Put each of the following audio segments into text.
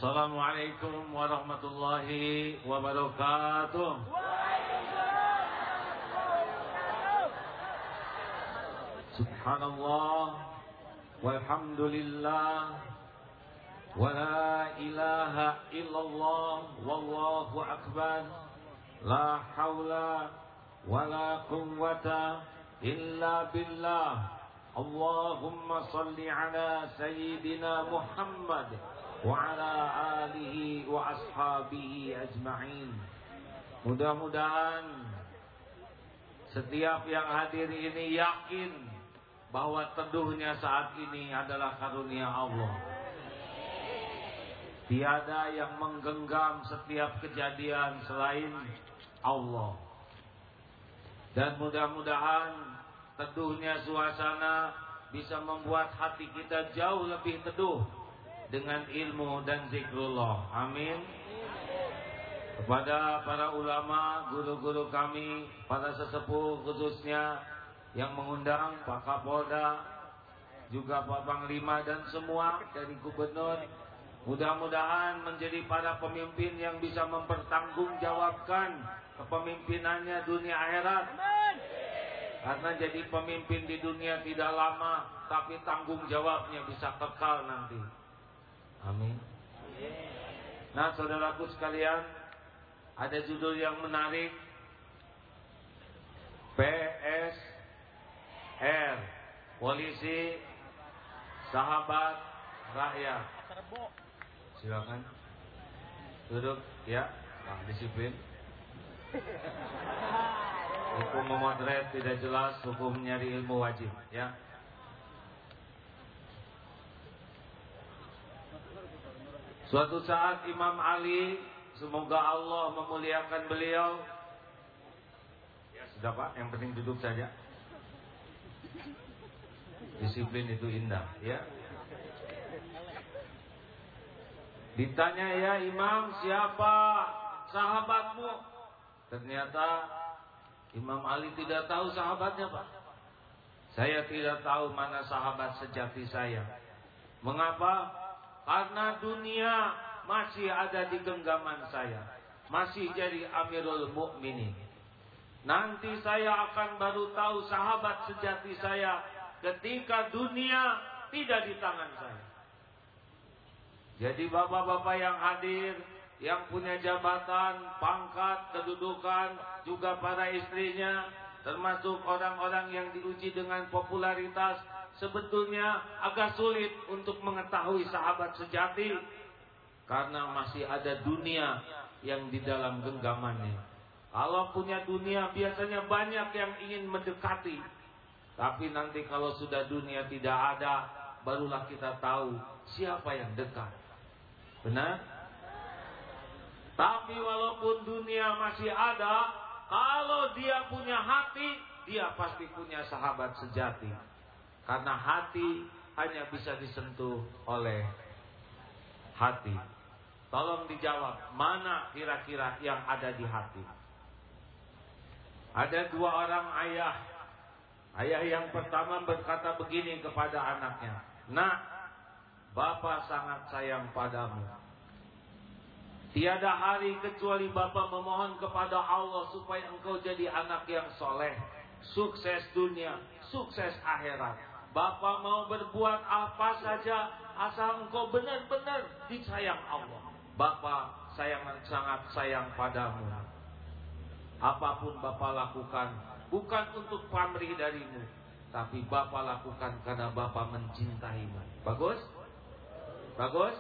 Assalamualaikum warahmatullahi wabarakatuh. Subhanallah walhamdulillah wa la ilaha illallah wallahu akbar. La haula wa la quwwata illa billah. Allahumma salli ala sayyidina Muhammad wa ala alihi wa ashabihi ajma'in. Mudah-mudahan setiap yang hadir ini yakin bahwa teduhnya saat ini adalah karunia Allah. Tiada yang menggenggam setiap kejadian selain Allah. Dan mudah-mudahan teduhnya suasana bisa membuat hati kita jauh lebih teduh dengan ilmu dan zikrullah. Amin. Kepada para ulama, guru-guru kami, para sesepuh khususnya yang mengundang Pak Kapolda, juga Pak Panglima dan semua dari gubernur, mudah-mudahan menjadi para pemimpin yang bisa mempertanggungjawabkan kepemimpinannya dunia akhirat. Karena jadi pemimpin di dunia tidak lama, tapi tanggung jawabnya bisa kekal nanti. Amin. Nah, saudaraku sekalian, ada judul yang menarik, PSR, Polisi Sahabat Rakyat. Silakan duduk ya, nah, disiplin. Hukum memotret tidak jelas, hukum nyari ilmu wajib ya. Suatu saat Imam Ali, semoga Allah memuliakan beliau. Ya sudah Pak, yang penting duduk saja. Disiplin itu indah ya. Ditanya, ya Imam, siapa sahabatmu? Ternyata Imam Ali tidak tahu sahabatnya, Pak. Saya tidak tahu mana sahabat sejati saya. Mengapa? Karena dunia masih ada di genggaman saya, masih jadi Amirul Mukminin. Nanti saya akan baru tahu sahabat sejati saya ketika dunia tidak di tangan saya. Jadi bapak-bapak yang hadir, yang punya jabatan, pangkat, kedudukan, juga para istrinya, termasuk orang-orang yang diuji dengan popularitas, sebetulnya agak sulit untuk mengetahui sahabat sejati, karena masih ada dunia yang di dalam genggamannya. Kalau punya dunia biasanya banyak yang ingin mendekati, tapi nanti kalau sudah dunia tidak ada, barulah kita tahu siapa yang dekat. Benar? Tapi walaupun dunia masih ada, kalau dia punya hati, dia pasti punya sahabat sejati. Karena hati hanya bisa disentuh oleh hati. Tolong dijawab, mana kira-kira yang ada di hati? Ada dua orang ayah. Ayah yang pertama berkata begini kepada anaknya, "Nak, Bapa sangat sayang padamu. Tiada hari kecuali Bapa memohon kepada Allah supaya engkau jadi anak yang soleh, sukses dunia, sukses akhirat. Bapa mau berbuat apa saja asal engkau benar-benar disayang Allah. Bapa sangat sayang padamu. Apapun Bapa lakukan bukan untuk pamrih darimu, tapi Bapa lakukan karena Bapa mencintaimu." Bagus? Bagus?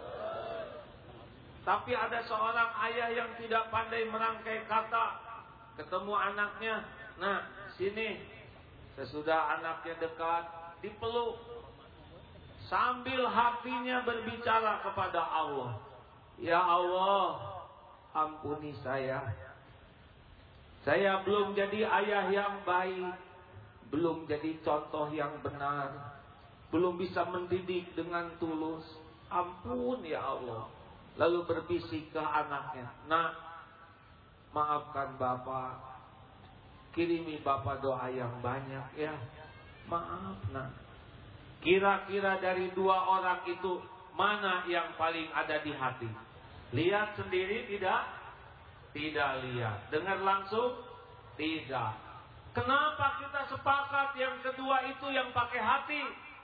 Tapi ada seorang ayah yang tidak pandai merangkai kata. Ketemu anaknya, "Nah, sini." Sesudah anaknya dekat, dipeluk. Sambil hatinya berbicara kepada Allah, "Ya Allah, ampuni saya. Saya belum jadi ayah yang baik, belum jadi contoh yang benar, belum bisa mendidik dengan tulus. Ampun ya Allah." Lalu berbisik ke anaknya, "Nak, maafkan Bapak. Kirimi Bapak doa yang banyak ya. Maaf nak." Kira-kira dari dua orang itu, mana yang paling ada di hati? Lihat sendiri tidak? Tidak lihat. Dengar langsung? Tidak. Kenapa kita sepakat yang kedua itu yang pakai hati?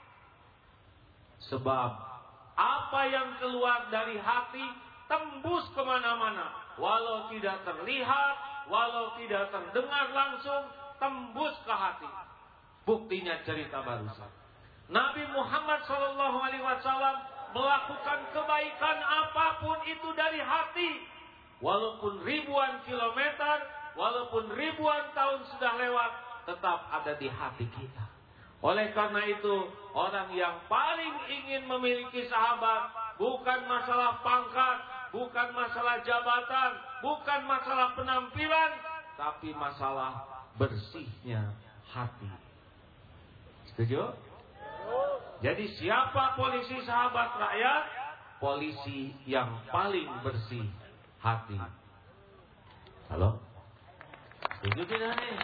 Sebab apa yang keluar dari hati tembus kemana-mana. Walau tidak terlihat, walau tidak terdengar langsung, tembus ke hati. Buktinya cerita barusan. Nabi Muhammad SAW melakukan kebaikan apapun itu dari hati. Walaupun ribuan kilometer, walaupun ribuan tahun sudah lewat, tetap ada di hati kita. Oleh karena itu, orang yang paling ingin memiliki sahabat bukan masalah pangkat, bukan masalah jabatan, bukan masalah penampilan, tapi masalah bersihnya hati. Setuju? Jadi siapa polisi sahabat rakyat? Polisi yang paling bersih hati. Halo? Setuju tidak nih?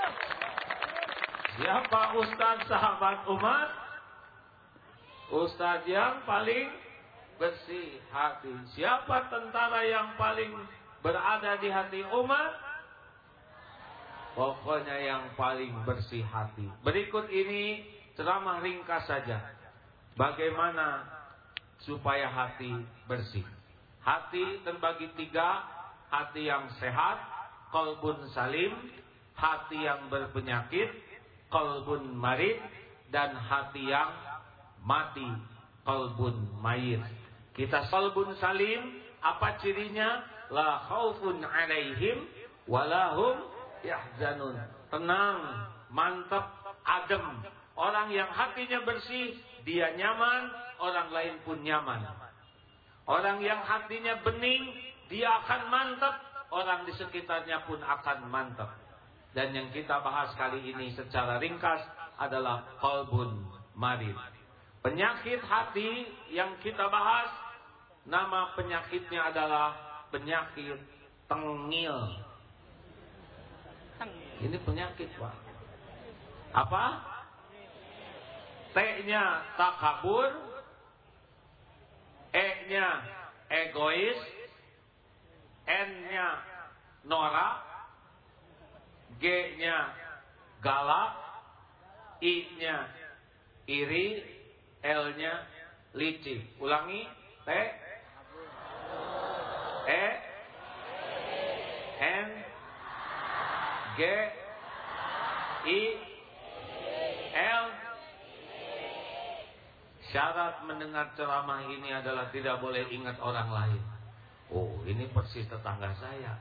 Siapa ustaz sahabat umat? Ustaz yang paling bersih hati. Siapa tentara yang paling berada di hati umat? Pokoknya yang paling bersih hati. Berikut ini ceramah ringkas saja. Bagaimana supaya hati bersih? Hati terbagi 3. Hati yang sehat, qalbun salim. Hati yang berpenyakit, qalbun marid. Dan hati yang mati, qalbun mayit. Kita qalbun salim, apa cirinya? La khaufun alaihim walahum yahzanun. Tenang, mantap, adem. Orang yang hatinya bersih, dia nyaman, orang lain pun nyaman. Orang yang hatinya bening, dia akan mantap, orang di sekitarnya pun akan mantap. Dan yang kita bahas kali ini secara ringkas adalah qalbun marid. Penyakit hati yang kita bahas, nama penyakitnya adalah penyakit tengil. Ini penyakit, Pak. Apa? T-nya takabur, E-nya egois, N-nya norak, G-nya galak, I-nya iri, L-nya licik. Ulangi. T, E, N, G, I, L. Syarat mendengar ceramah ini adalah tidak boleh ingat orang lain. Oh, ini persis tetangga saya.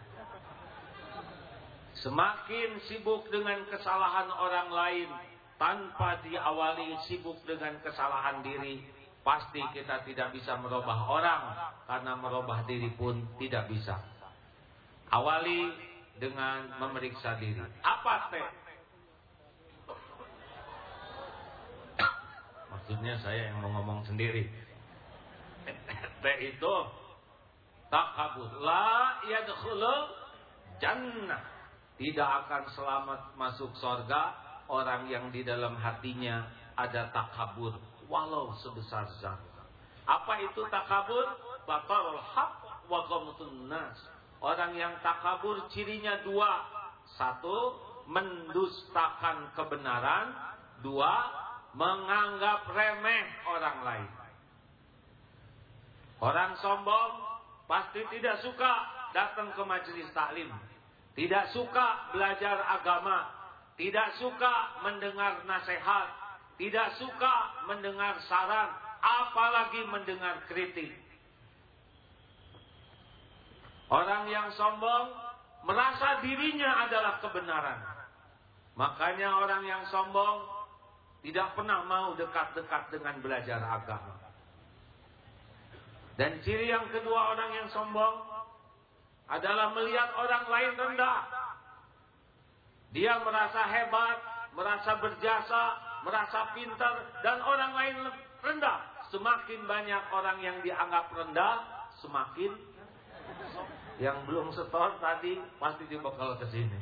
Semakin sibuk dengan kesalahan orang lain tanpa diawali sibuk dengan kesalahan diri, pasti kita tidak bisa merubah orang, karena merubah diri pun tidak bisa. Awali dengan memeriksa diri. Apa T? Maksudnya saya yang mau ngomong sendiri. T itu takabur. La yadkhulul jannah. Tidak akan selamat masuk surga orang yang di dalam hatinya ada takabur, walau sebesar zarrah. Apa itu takabur? Batarul haq wa ghamtun nas. Orang yang takabur cirinya 2. 1, mendustakan kebenaran. 2, menganggap remeh orang lain. Orang sombong pasti tidak suka datang ke majelis taklim, tidak suka belajar agama, tidak suka mendengar nasihat, tidak suka mendengar saran, apalagi mendengar kritik. Orang yang sombong merasa dirinya adalah kebenaran. Makanya orang yang sombong tidak pernah mau dekat-dekat dengan belajar agama. Dan ciri yang kedua orang yang sombong adalah melihat orang lain rendah. Dia merasa hebat, merasa berjasa, merasa pintar, dan orang lain rendah. Semakin banyak orang yang dianggap rendah, semakin yang belum setor tadi pasti dibekal ke sini.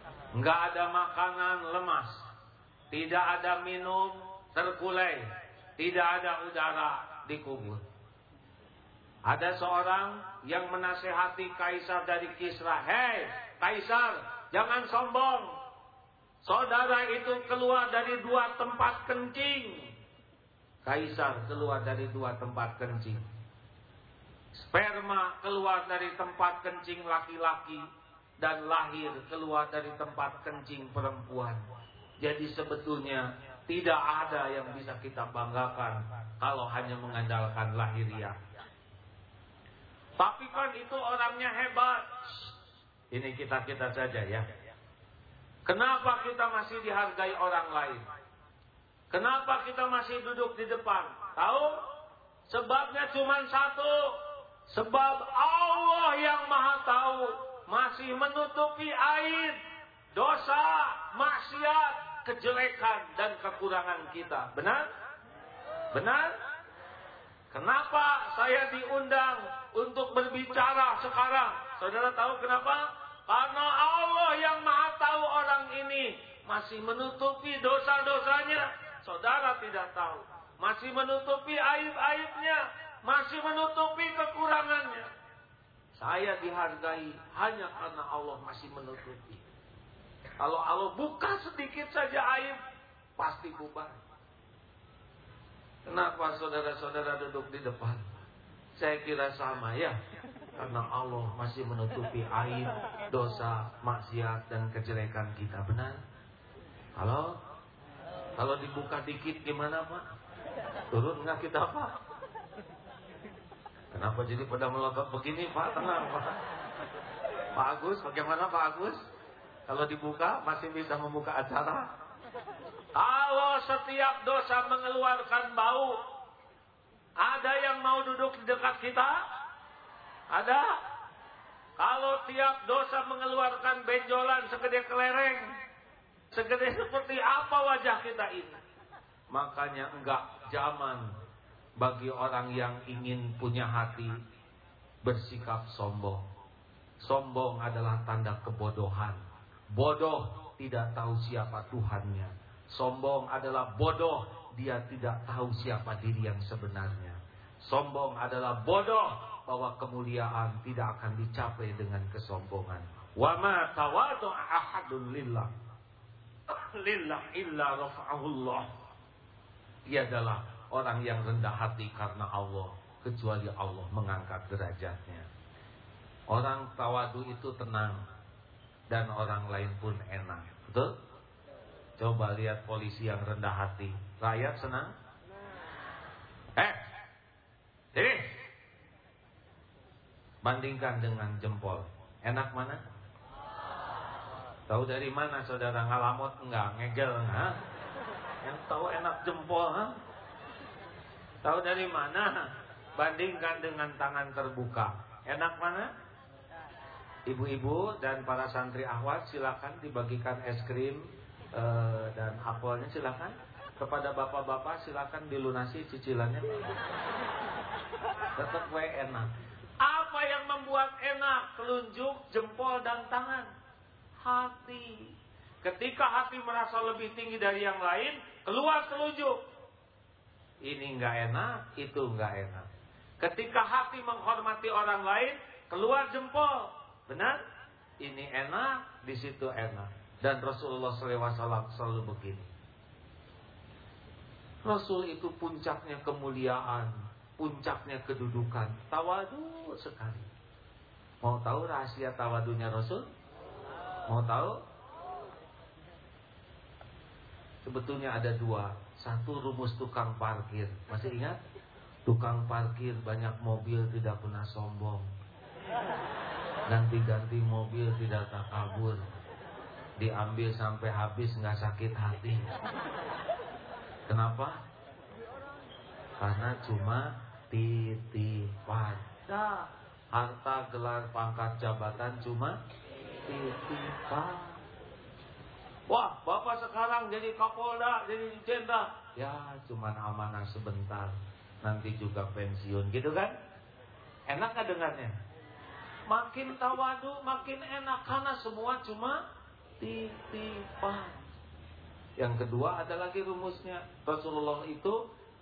Enggak ada makanan lemas, tidak ada minum terkulai, tidak ada udara di kubur. Ada seorang yang menasehati Kaisar dari Kisra. Hei Kaisar, jangan sombong. Saudara itu keluar dari 2 tempat kencing. Kaisar keluar dari 2 tempat kencing. Sperma keluar dari tempat kencing laki-laki. Dan lahir keluar dari tempat kencing perempuan. Jadi sebetulnya tidak ada yang bisa kita banggakan kalau hanya mengandalkan lahiriah. Tapi kan itu orangnya hebat. Ini kita saja ya. Kenapa kita masih dihargai orang lain? Kenapa kita masih duduk di depan? Tahu? Sebabnya cuma satu. Sebab Allah yang Maha Tahu masih menutupi aib, dosa, maksiat, kejelekan dan kekurangan kita. Benar? Benar? Kenapa saya diundang untuk berbicara sekarang? Saudara tahu kenapa? Karena Allah yang Maha Tahu orang ini masih menutupi dosa-dosanya. Saudara tidak tahu. Masih menutupi aib-aibnya. Masih menutupi kekurangannya. Saya dihargai hanya karena Allah masih menutupi. Kalau Allah buka sedikit saja aib, pasti bubar. Kenapa saudara-saudara duduk di depan? Saya kira sama ya. Karena Allah masih menutupi aib, dosa, maksiat, dan kejelekan kita. Benar? Halo? Kalau dibuka dikit gimana Pak? Turun nggak kita Pak? Kenapa jadi pada melotot begini Pak? Tenang Pak. Pak Agus, bagaimana Pak Agus? Kalau dibuka masih bisa membuka acara? Kalau setiap dosa mengeluarkan bau, ada yang mau duduk di dekat kita? Ada? Kalau tiap dosa mengeluarkan benjolan segede kelereng, segede seperti apa wajah kita ini? Makanya enggak zaman bagi orang yang ingin punya hati bersikap sombong. Sombong adalah tanda kebodohan. Bodoh tidak tahu siapa Tuhannya. Sombong adalah bodoh, dia tidak tahu siapa diri yang sebenarnya. Sombong adalah bodoh, bahwa kemuliaan tidak akan dicapai dengan kesombongan. Wa ma tawadu'a ahadun lillah illa rafa'ahullah. Dia adalah orang yang rendah hati karena Allah, kecuali Allah mengangkat derajatnya. Orang tawadu itu tenang, dan orang lain pun enak. Betul? Coba lihat polisi yang rendah hati, rakyat senang? Sini. Bandingkan dengan jempol. Enak mana? Tahu dari mana saudara? Ngalamot enggak? Ngegel enggak? Yang tahu enak jempol, ha? Tahu dari mana? Bandingkan dengan tangan terbuka. Enak mana? Ibu-ibu dan para santri ahwat silakan dibagikan es krim dan apelnya silakan. Kepada bapak-bapak silakan dilunasi cicilannya. Tetap enak. Apa yang membuat enak? Telunjuk, jempol dan tangan. Hati. Ketika hati merasa lebih tinggi dari yang lain, keluar telunjuk. Ini enggak enak, itu enggak enak. Ketika hati menghormati orang lain, keluar jempol. Benar? Ini enak, di situ enak. Dan Rasulullah SAW selalu begini. Rasul itu puncaknya kemuliaan, puncaknya kedudukan, tawadu sekali. Mau tahu rahasia tawadunya Rasul? Mau tahu? Sebetulnya ada 2. Satu, rumus tukang parkir. Masih ingat? Tukang parkir banyak mobil tidak pernah sombong. Ganti-ganti mobil tidak takabur. Diambil sampai habis nggak sakit hati. Kenapa? Karena cuma titipan. Harta, gelar, pangkat, jabatan cuma titipan. Wah, bapak sekarang jadi kapolda, jadi jenderal. Ya, cuma amanah sebentar. Nanti juga pensiun, gitu kan? Enak gak dengarnya? Makin tawadu, makin enak. Karena semua cuma titipan. Yang kedua ada lagi rumusnya. Rasulullah itu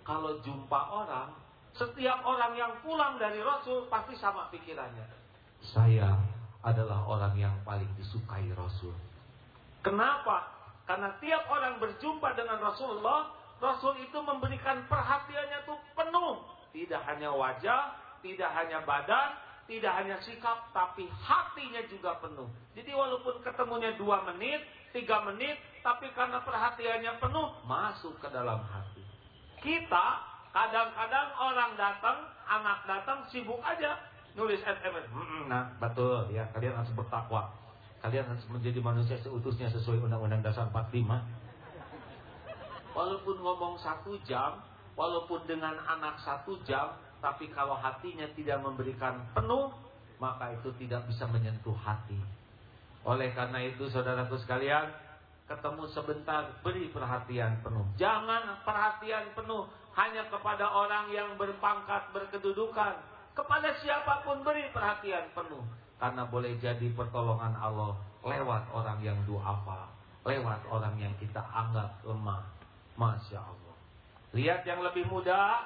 kalau jumpa orang, setiap orang yang pulang dari Rasul pasti sama pikirannya. Saya adalah orang yang paling disukai Rasul. Kenapa? Karena tiap orang berjumpa dengan Rasulullah, Rasul itu memberikan perhatiannya tuh penuh. Tidak hanya wajah, tidak hanya badan, tidak hanya sikap, tapi hatinya juga penuh. Jadi walaupun ketemunya 2 menit, 3 menit, tapi karena perhatiannya penuh, masuk ke dalam hati. Kita, kadang-kadang orang datang, anak datang, sibuk aja. Nulis SMS. Nah, betul ya, kalian harus bertakwa. Kalian harus menjadi manusia seutuhnya sesuai Undang-Undang Dasar 45. Walaupun ngomong 1 jam, walaupun dengan anak 1 jam, tapi kalau hatinya tidak memberikan penuh, maka itu tidak bisa menyentuh hati. Oleh karena itu, saudaraku sekalian, ketemu sebentar, beri perhatian penuh. Jangan perhatian penuh hanya kepada orang yang berpangkat, berkedudukan. Kepada siapapun beri perhatian penuh. Karena boleh jadi pertolongan Allah lewat orang yang duafa, lewat orang yang kita anggap lemah. Masya Allah. Lihat yang lebih muda,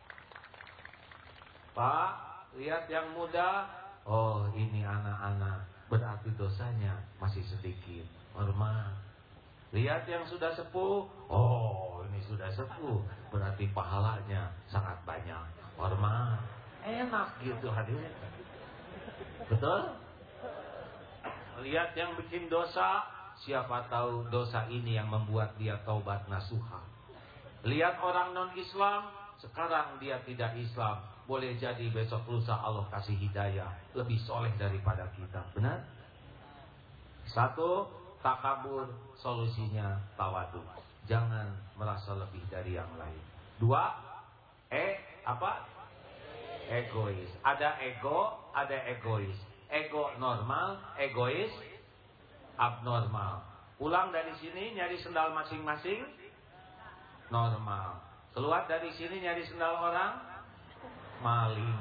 Pak, lihat yang muda. Oh, ini anak-anak, berarti dosanya masih sedikit. Hormat. Lihat yang sudah sepuh. Oh, ini sudah sepuh, berarti pahalanya sangat banyak. Hormat. Enak gitu hadirin. Betul? Lihat yang bikin dosa, siapa tahu dosa ini yang membuat dia taubat nasuha. Lihat orang non-Islam, sekarang dia tidak Islam, boleh jadi besok lusa Allah kasih hidayah, lebih soleh daripada kita. Benar? 1, takabur, solusinya tawadu. Jangan merasa lebih dari yang lain. 2, egois. Ada ego, ada egois. Ego normal, egois abnormal. Pulang dari sini nyari sendal masing-masing, normal. Keluar dari sini nyari sendal orang, maling.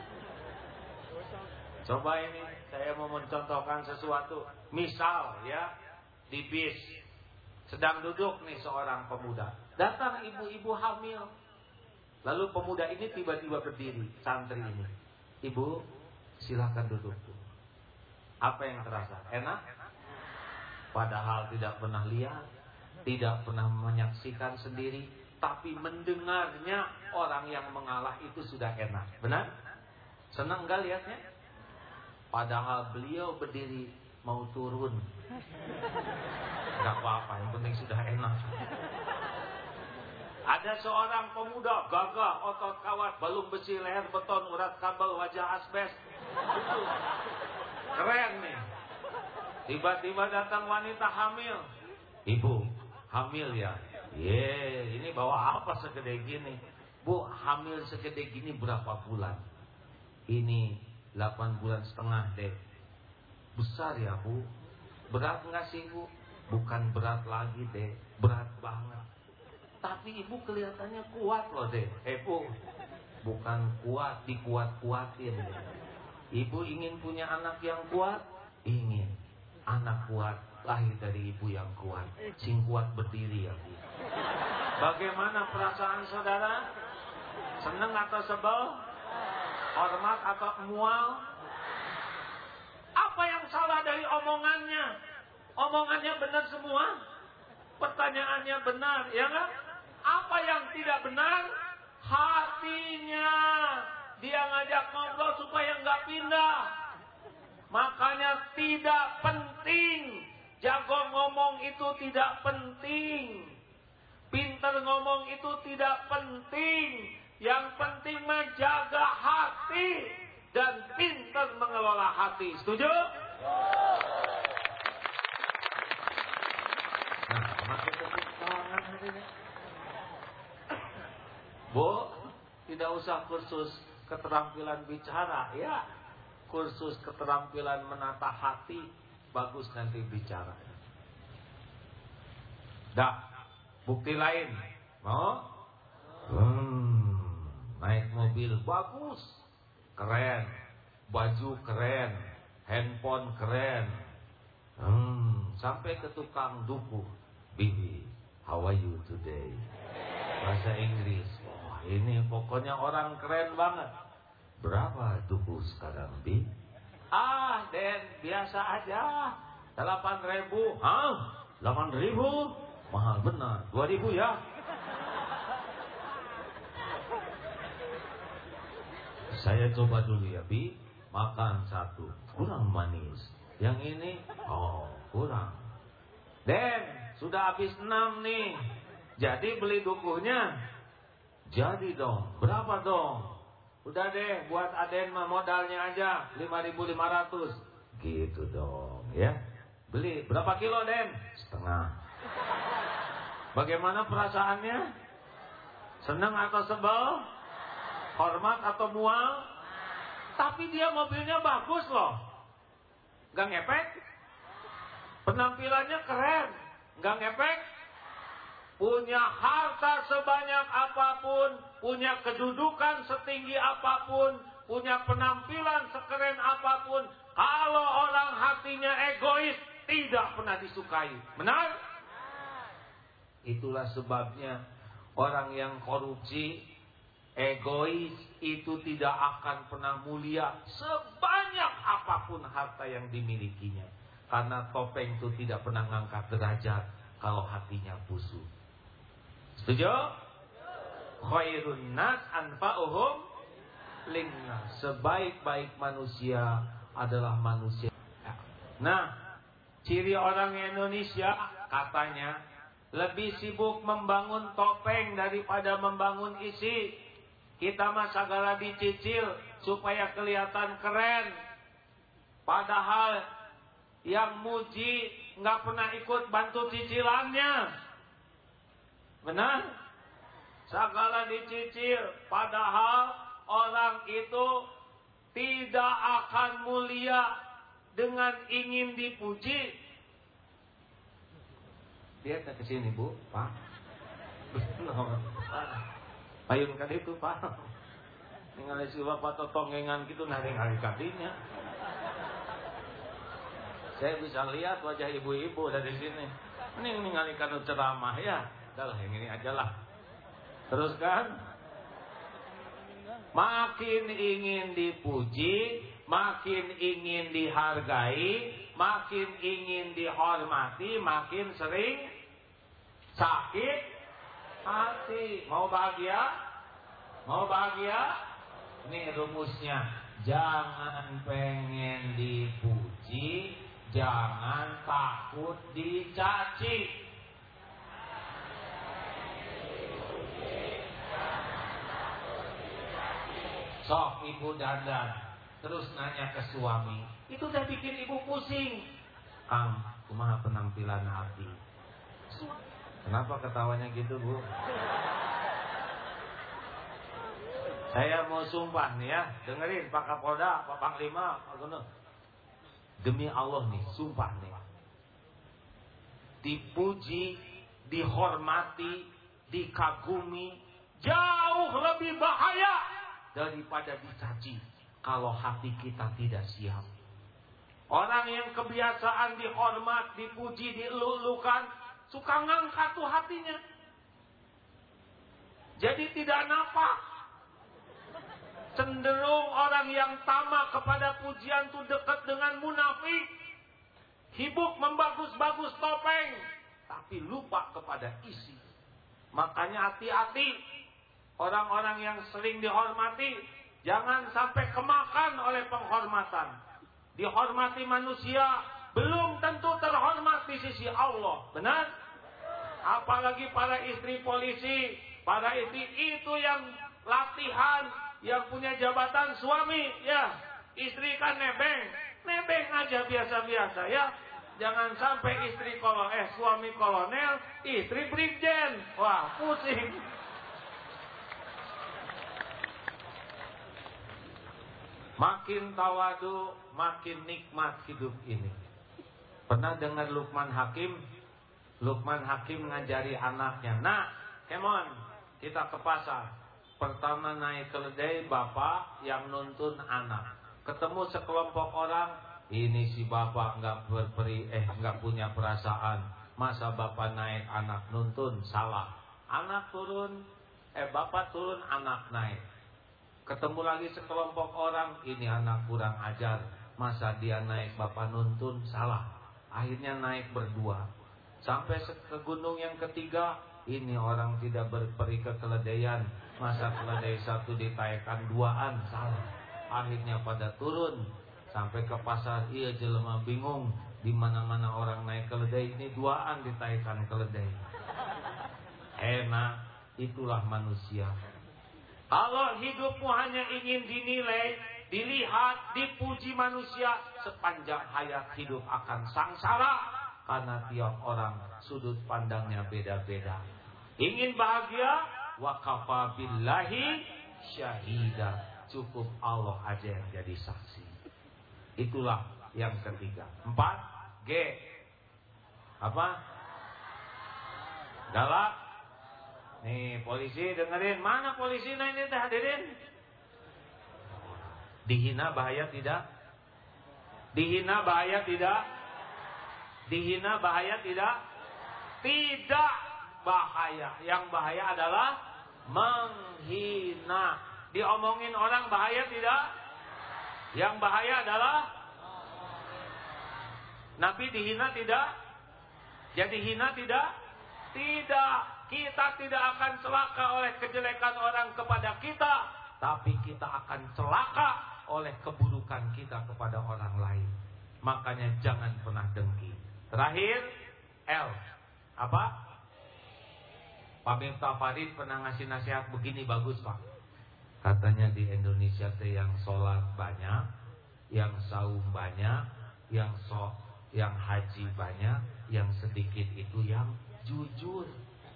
Coba ini, saya mau mencontohkan sesuatu. Misal ya, di bis sedang duduk nih seorang pemuda. Datang ibu-ibu hamil. Lalu pemuda ini tiba-tiba berdiri, santri ini. Ibu, silakan duduk. Apa yang terasa? Enak? Padahal tidak pernah lihat, tidak pernah menyaksikan sendiri, tapi mendengarnya orang yang mengalah itu sudah enak. Benar? Senang enggak lihatnya? Padahal beliau berdiri mau turun. Enggak apa-apa, yang penting sudah enak. Ada seorang pemuda gagah, otot kawat, balung besi, leher beton, urat kabel, wajah asbes. Itu keren nih. Tiba-tiba datang wanita hamil. Ibu, hamil ya? Ini bawa apa segede gini? Bu, hamil segede gini berapa bulan? Ini 8 bulan setengah deh. Besar ya Bu? Berat nggak sih Bu? Bukan berat lagi deh, berat banget. Tapi ibu kelihatannya kuat loh deh. Bu, bukan kuat, dikuat-kuatin. Ibu ingin punya anak yang kuat? Ingin. Anak kuat, lahir dari ibu yang kuat. Sing kuat berdiri ya Bu. Bagaimana perasaan saudara? Senang atau sebel? Hormat atau mual? Apa yang salah dari omongannya? Omongannya benar semua? Pertanyaannya benar, ya kan? Apa yang tidak benar? Hatinya. Dia ngajak ngobrol supaya nggak pindah. Makanya tidak penting. Jago ngomong itu tidak penting. Pintar ngomong itu tidak penting. Yang penting menjaga hati dan pintar mengelola hati. Setuju? Bu, tidak usah kursus keterampilan bicara, ya. Kursus keterampilan menata hati, bagus nanti bicara. Dah, bukti lain. Mau? Naik mobil bagus, keren. Baju keren, handphone keren. Sampai ke tukang duku. Bibi, how are you today? Bahasa Inggris. ini pokoknya orang keren banget. Berapa duku sekarang, Bi? Den, biasa aja. 8.000. Hah? 8.000? Mahal benar. 2.000 ya? Saya coba dulu ya, Bi. Makan satu. Kurang manis. Yang ini, kurang. Den, sudah habis 6 nih. Jadi beli dukunya? Jadi dong. Berapa dong? Udah deh, buat Aden mah modalnya aja 5.500. Gitu dong, ya. Beli berapa kilo, Den? Setengah. Bagaimana perasaannya? Senang atau sebel? Hormat atau mual? Tapi dia mobilnya bagus loh. Gak ngepek. Penampilannya keren. Gak ngepek. Punya harta sebanyak apapun, punya kedudukan setinggi apapun, punya penampilan sekeren apapun, kalau orang hatinya egois, tidak pernah disukai. Benar? Itulah sebabnya orang yang korupsi, egois, itu tidak akan pernah mulia sebanyak apapun harta yang dimilikinya. Karena topeng itu tidak pernah ngangkat derajat kalau hatinya busuk. Setuju? Khairun nas anfa'uhum linnas. Sebaik-baik manusia adalah manusia. Nah, ciri orang Indonesia katanya lebih sibuk membangun topeng daripada membangun isi. Kita mah segala dicicil supaya kelihatan keren. Padahal yang muji nggak pernah ikut bantu cicilannya. Benar? Segala dicicil. Padahal orang itu tidak akan mulia dengan ingin dipuji. Dia ke sini, Bu, Pak. Payun kan itu, Pak. Ningali si bapak totongengan gitu naring-naring kadinya. Saya bisa lihat wajah ibu-ibu dari sini. Ini ningali kanu ceramah ya. Udah lah, yang ini aja lah. Terus kan, makin ingin dipuji, makin ingin dihargai, makin ingin dihormati, makin sering sakit hati. Mau bahagia? Mau bahagia? Ini rumusnya. Jangan pengen dipuji, jangan takut dicaci. Sok ibu dandan, terus nanya ke suami, itu udah bikin ibu pusing. Kang, kumaha penampilan hati? Kenapa ketawanya gitu, Bu? Saya mau sumpah nih ya, dengerin Pak Kapolda, Pak Panglima, Pak Gubernur. Demi Allah nih, sumpah nih. Dipuji, dihormati, dikagumi, jauh lebih bahaya daripada dicaci kalau hati kita tidak siap. Orang yang kebiasaan dihormat, dipuji, dielulukan, suka ngangkat tuh hatinya. Jadi tidak nafas. Cenderung orang yang tamak kepada pujian tuh dekat dengan munafik. Hibuk membagus-bagus topeng, tapi lupa kepada isi. Makanya hati-hati. Orang-orang yang sering dihormati, jangan sampai kemakan oleh penghormatan. Dihormati manusia, belum tentu terhormat di sisi Allah. Benar? Apalagi para istri polisi, para istri itu yang latihan, yang punya jabatan suami, ya. Istri kan nebeng aja biasa-biasa ya. Jangan sampai suami kolonel, istri brigjen. Wah, pusing. Makin tawadu, makin nikmat hidup ini. Pernah dengar Luqman Hakim? Luqman Hakim ngajari anaknya. Nah, come on, kita ke pasar. Pertama naik keledai, bapak yang nuntun anak. Ketemu sekelompok orang, ini si bapak nggak punya perasaan. Masa bapak naik anak nuntun? Salah. Anak turun, Bapak turun, anak naik. Ketemu lagi sekelompok orang, ini anak kurang ajar. Masa dia naik, bapak nuntun, salah. Akhirnya naik berdua. Sampai ke gunung yang ketiga, ini orang tidak berperi kekeledaian. Masa keledai satu ditaikan duaan, salah. Akhirnya pada turun. Sampai ke pasar, iya jelema bingung. Di mana-mana orang naik keledai, ini duaan ditaikan keledai. Enak, itulah manusia. Kalau hidupmu hanya ingin dinilai, dilihat, dipuji manusia, sepanjang hayat hidup akan sangsara. Karena tiap orang sudut pandangnya beda-beda. Ingin bahagia, wa kafa billahi syahida. Cukup Allah aja yang jadi saksi. Itulah yang ketiga. 4, G. Apa? Galak. Nih polisi dengerin. Mana polisi nah ini teh hadirin? Dihina bahaya tidak? Dihina bahaya tidak? Dihina bahaya tidak? Tidak bahaya. Yang bahaya adalah menghina. Diomongin orang bahaya tidak? Yang bahaya adalah Nabi dihina tidak? Jadi hina tidak? Tidak. Kita tidak akan celaka oleh kejelekan orang kepada kita, tapi kita akan celaka oleh keburukan kita kepada orang lain. Makanya jangan pernah dengki. Terakhir, L. Apa? Pak Miftah Farid pernah ngasih nasihat begini, bagus Pak. Katanya di Indonesia teh yang sholat banyak, yang saum banyak, yang haji banyak, yang sedikit itu yang jujur.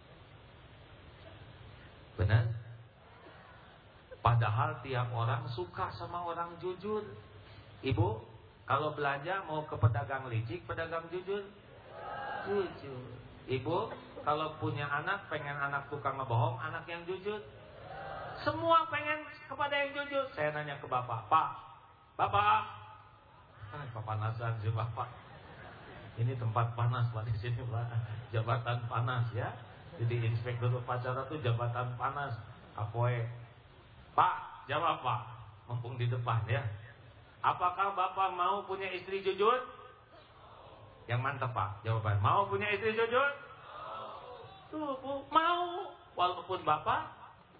Benar? Padahal tiap orang suka sama orang jujur. Ibu, kalau belanja mau ke pedagang licik, pedagang jujur? Jujur. Ibu, kalau punya anak, pengen anak tukang ngebohong, anak yang jujur? Semua pengen kepada yang jujur. Saya nanya ke bapak, Pak, papanasan sih bapak. Ini tempat panas Pak di sini Pak. Jabatan panas ya. Jadi inspektur upacara itu jabatan panas. Apoe. Pak, jawab Pak. Mumpung di depan ya. Apakah Bapak mau punya istri jujur? Yang mantap Pak jawaban. Mau punya istri jujur? Tuh Bu, mau. Walaupun Bapak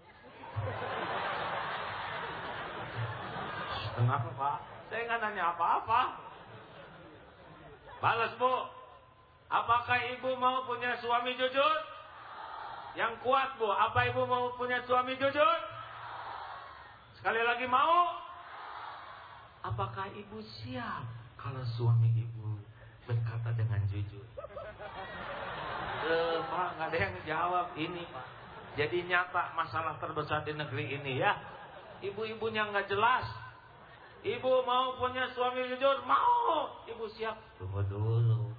kenapa Pak? Saya nggak nanya apa-apa. Balas Bu. Apakah Ibu mau punya suami jujur? Yang kuat Bu, apa Ibu mau punya suami jujur? Sekali lagi mau? Apakah Ibu siap kalau suami Ibu berkata dengan jujur? Pak, nggak ada yang jawab ini Pak. Jadi nyata masalah terbesar di negeri ini ya. Ibu-ibunya nggak jelas. Ibu mau punya suami jujur? Mau. Ibu siap? Tunggu dulu.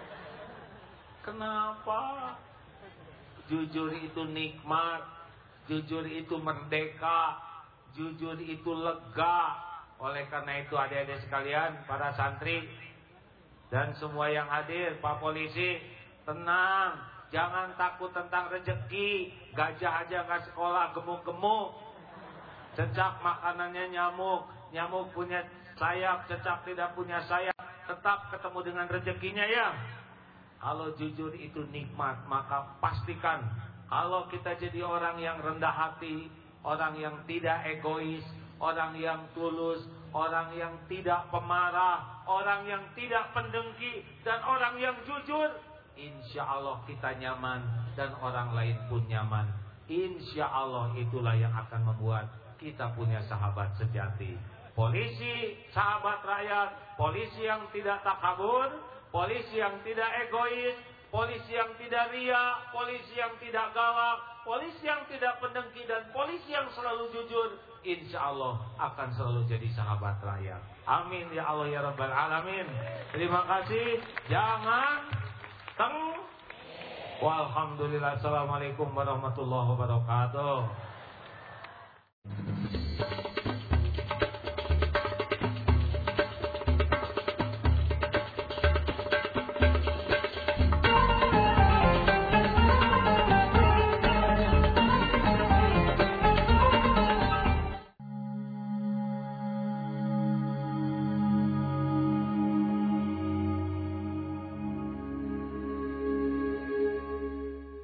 Kenapa? Jujur itu nikmat, jujur itu merdeka, jujur itu lega. Oleh karena itu adik-adik sekalian, para santri dan semua yang hadir, Pak Polisi, tenang, jangan takut tentang rezeki. Gajah aja nggak sekolah gemuk-gemuk, cecak makanannya nyamuk, nyamuk punya sayap, cecak tidak punya sayap, tetap ketemu dengan rezekinya ya. Kalau jujur itu nikmat, maka pastikan kalau kita jadi orang yang rendah hati, orang yang tidak egois, orang yang tulus, orang yang tidak pemarah, orang yang tidak pendengki, dan orang yang jujur, insya Allah kita nyaman dan orang lain pun nyaman. Insya Allah itulah yang akan membuat kita punya sahabat sejati. Polisi, sahabat rakyat, polisi yang tidak takabur, polisi yang tidak egois, polisi yang tidak ria, polisi yang tidak galak, polisi yang tidak pendengki, dan polisi yang selalu jujur, insya Allah akan selalu jadi sahabat rakyat. Amin ya Allah ya Rabbal Alamin. Terima kasih. Jangan Walhamdulillah. Assalamualaikum warahmatullahi wabarakatuh.